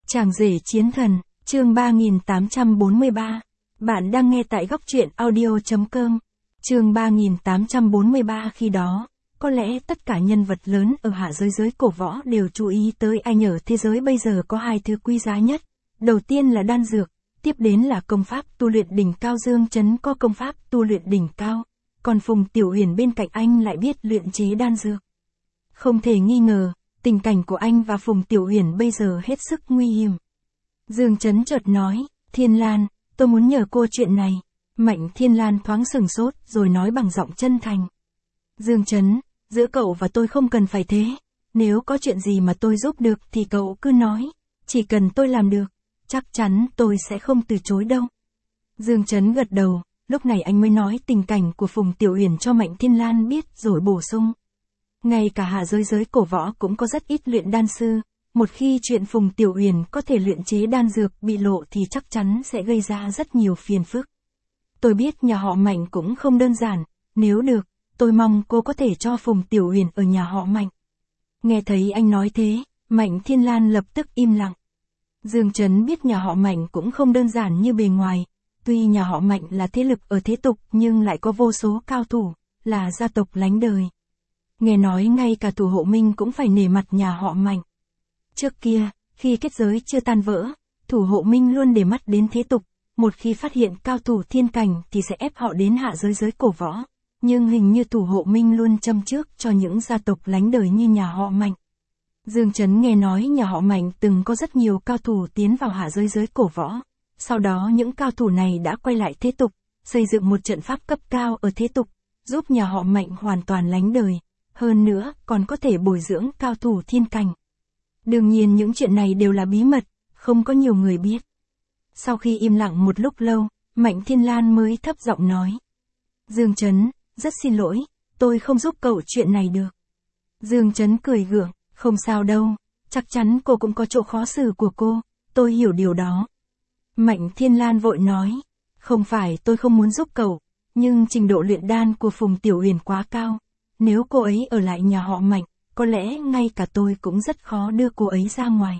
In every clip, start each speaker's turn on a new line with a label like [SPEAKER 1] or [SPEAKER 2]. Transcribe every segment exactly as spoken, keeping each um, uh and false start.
[SPEAKER 1] Chàng rể chiến thần, chương ba nghìn tám trăm bốn mươi ba. Bạn đang nghe tại góc truyện audio.com. Chương ba nghìn tám trăm bốn mươi ba. Khi đó, có lẽ tất cả nhân vật lớn ở hạ giới giới cổ võ đều chú ý tới anh ở thế giới bây giờ có hai thứ quý giá nhất. Đầu tiên là đan dược, tiếp đến là công pháp tu luyện đỉnh cao. Dương Chấn có công pháp tu luyện đỉnh cao, còn Phùng Tiểu Uyển bên cạnh anh lại biết luyện chế đan dược. Không thể nghi ngờ, tình cảnh của anh và Phùng Tiểu Uyển bây giờ hết sức nguy hiểm. Dương Chấn chợt nói, Thiên Lan, tôi muốn nhờ cô chuyện này. Mạnh Thiên Lan thoáng sừng sốt rồi nói bằng giọng chân thành. Dương Chấn, giữa cậu và tôi không cần phải thế. Nếu có chuyện gì mà tôi giúp được thì cậu cứ nói. Chỉ cần tôi làm được, chắc chắn tôi sẽ không từ chối đâu. Dương Chấn gật đầu, lúc này anh mới nói tình cảnh của Phùng Tiểu Uyển cho Mạnh Thiên Lan biết rồi bổ sung. Ngay cả hạ giới giới cổ võ cũng có rất ít luyện đan sư. Một khi chuyện Phùng Tiểu Uyển có thể luyện chế đan dược bị lộ thì chắc chắn sẽ gây ra rất nhiều phiền phức. Tôi biết nhà họ Mạnh cũng không đơn giản, nếu được, tôi mong cô có thể cho Phùng Tiểu Uyển ở nhà họ Mạnh. Nghe thấy anh nói thế, Mạnh Thiên Lan lập tức im lặng. Dương Chấn biết nhà họ Mạnh cũng không đơn giản như bề ngoài. Tuy nhà họ Mạnh là thế lực ở thế tục nhưng lại có vô số cao thủ, là gia tộc lánh đời. Nghe nói ngay cả Thủ Hộ Minh cũng phải nể mặt nhà họ Mạnh. Trước kia, khi kết giới chưa tan vỡ, Thủ Hộ Minh luôn để mắt đến thế tục, một khi phát hiện cao thủ thiên cảnh thì sẽ ép họ đến hạ giới giới cổ võ. Nhưng hình như Thủ Hộ Minh luôn châm trước cho những gia tộc lánh đời như nhà họ Mạnh. Dương Chấn nghe nói nhà họ Mạnh từng có rất nhiều cao thủ tiến vào hạ giới giới cổ võ. Sau đó những cao thủ này đã quay lại thế tục, xây dựng một trận pháp cấp cao ở thế tục, giúp nhà họ Mạnh hoàn toàn lánh đời. Hơn nữa, còn có thể bồi dưỡng cao thủ thiên cảnh. Đương nhiên những chuyện này đều là bí mật, không có nhiều người biết. Sau khi im lặng một lúc lâu, Mạnh Thiên Lan mới thấp giọng nói. Dương Chấn, rất xin lỗi, tôi không giúp cậu chuyện này được. Dương Chấn cười gượng, không sao đâu, chắc chắn cô cũng có chỗ khó xử của cô, tôi hiểu điều đó. Mạnh Thiên Lan vội nói, không phải tôi không muốn giúp cậu, nhưng trình độ luyện đan của Phùng Tiểu Uyển quá cao. Nếu cô ấy ở lại nhà họ Mạnh, có lẽ ngay cả tôi cũng rất khó đưa cô ấy ra ngoài.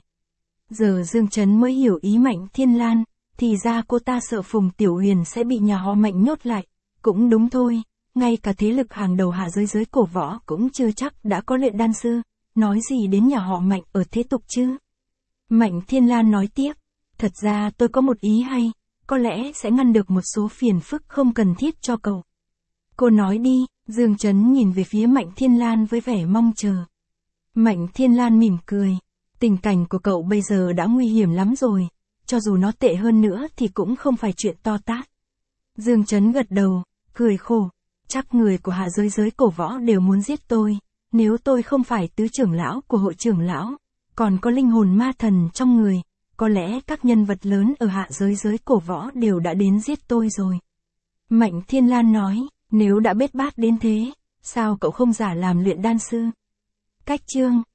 [SPEAKER 1] Giờ Dương Chấn mới hiểu ý Mạnh Thiên Lan, thì ra cô ta sợ Phùng Tiểu Uyển sẽ bị nhà họ Mạnh nhốt lại. Cũng đúng thôi, ngay cả thế lực hàng đầu hạ giới giới cổ võ cũng chưa chắc đã có luyện đan sư, nói gì đến nhà họ Mạnh ở thế tục chứ. Mạnh Thiên Lan nói tiếp, thật ra tôi có một ý hay, có lẽ sẽ ngăn được một số phiền phức không cần thiết cho cậu. Cô nói đi. Dương Chấn nhìn về phía Mạnh Thiên Lan với vẻ mong chờ. Mạnh Thiên Lan mỉm cười. Tình cảnh của cậu bây giờ đã nguy hiểm lắm rồi. Cho dù nó tệ hơn nữa thì cũng không phải chuyện to tát. Dương Chấn gật đầu, cười khổ. Chắc người của hạ giới giới cổ võ đều muốn giết tôi. Nếu tôi không phải tứ trưởng lão của hội trưởng lão, còn có linh hồn ma thần trong người, có lẽ các nhân vật lớn ở hạ giới giới cổ võ đều đã đến giết tôi rồi. Mạnh Thiên Lan nói. Nếu đã bết bát đến thế, sao cậu không giả làm luyện đan sư? Cách chương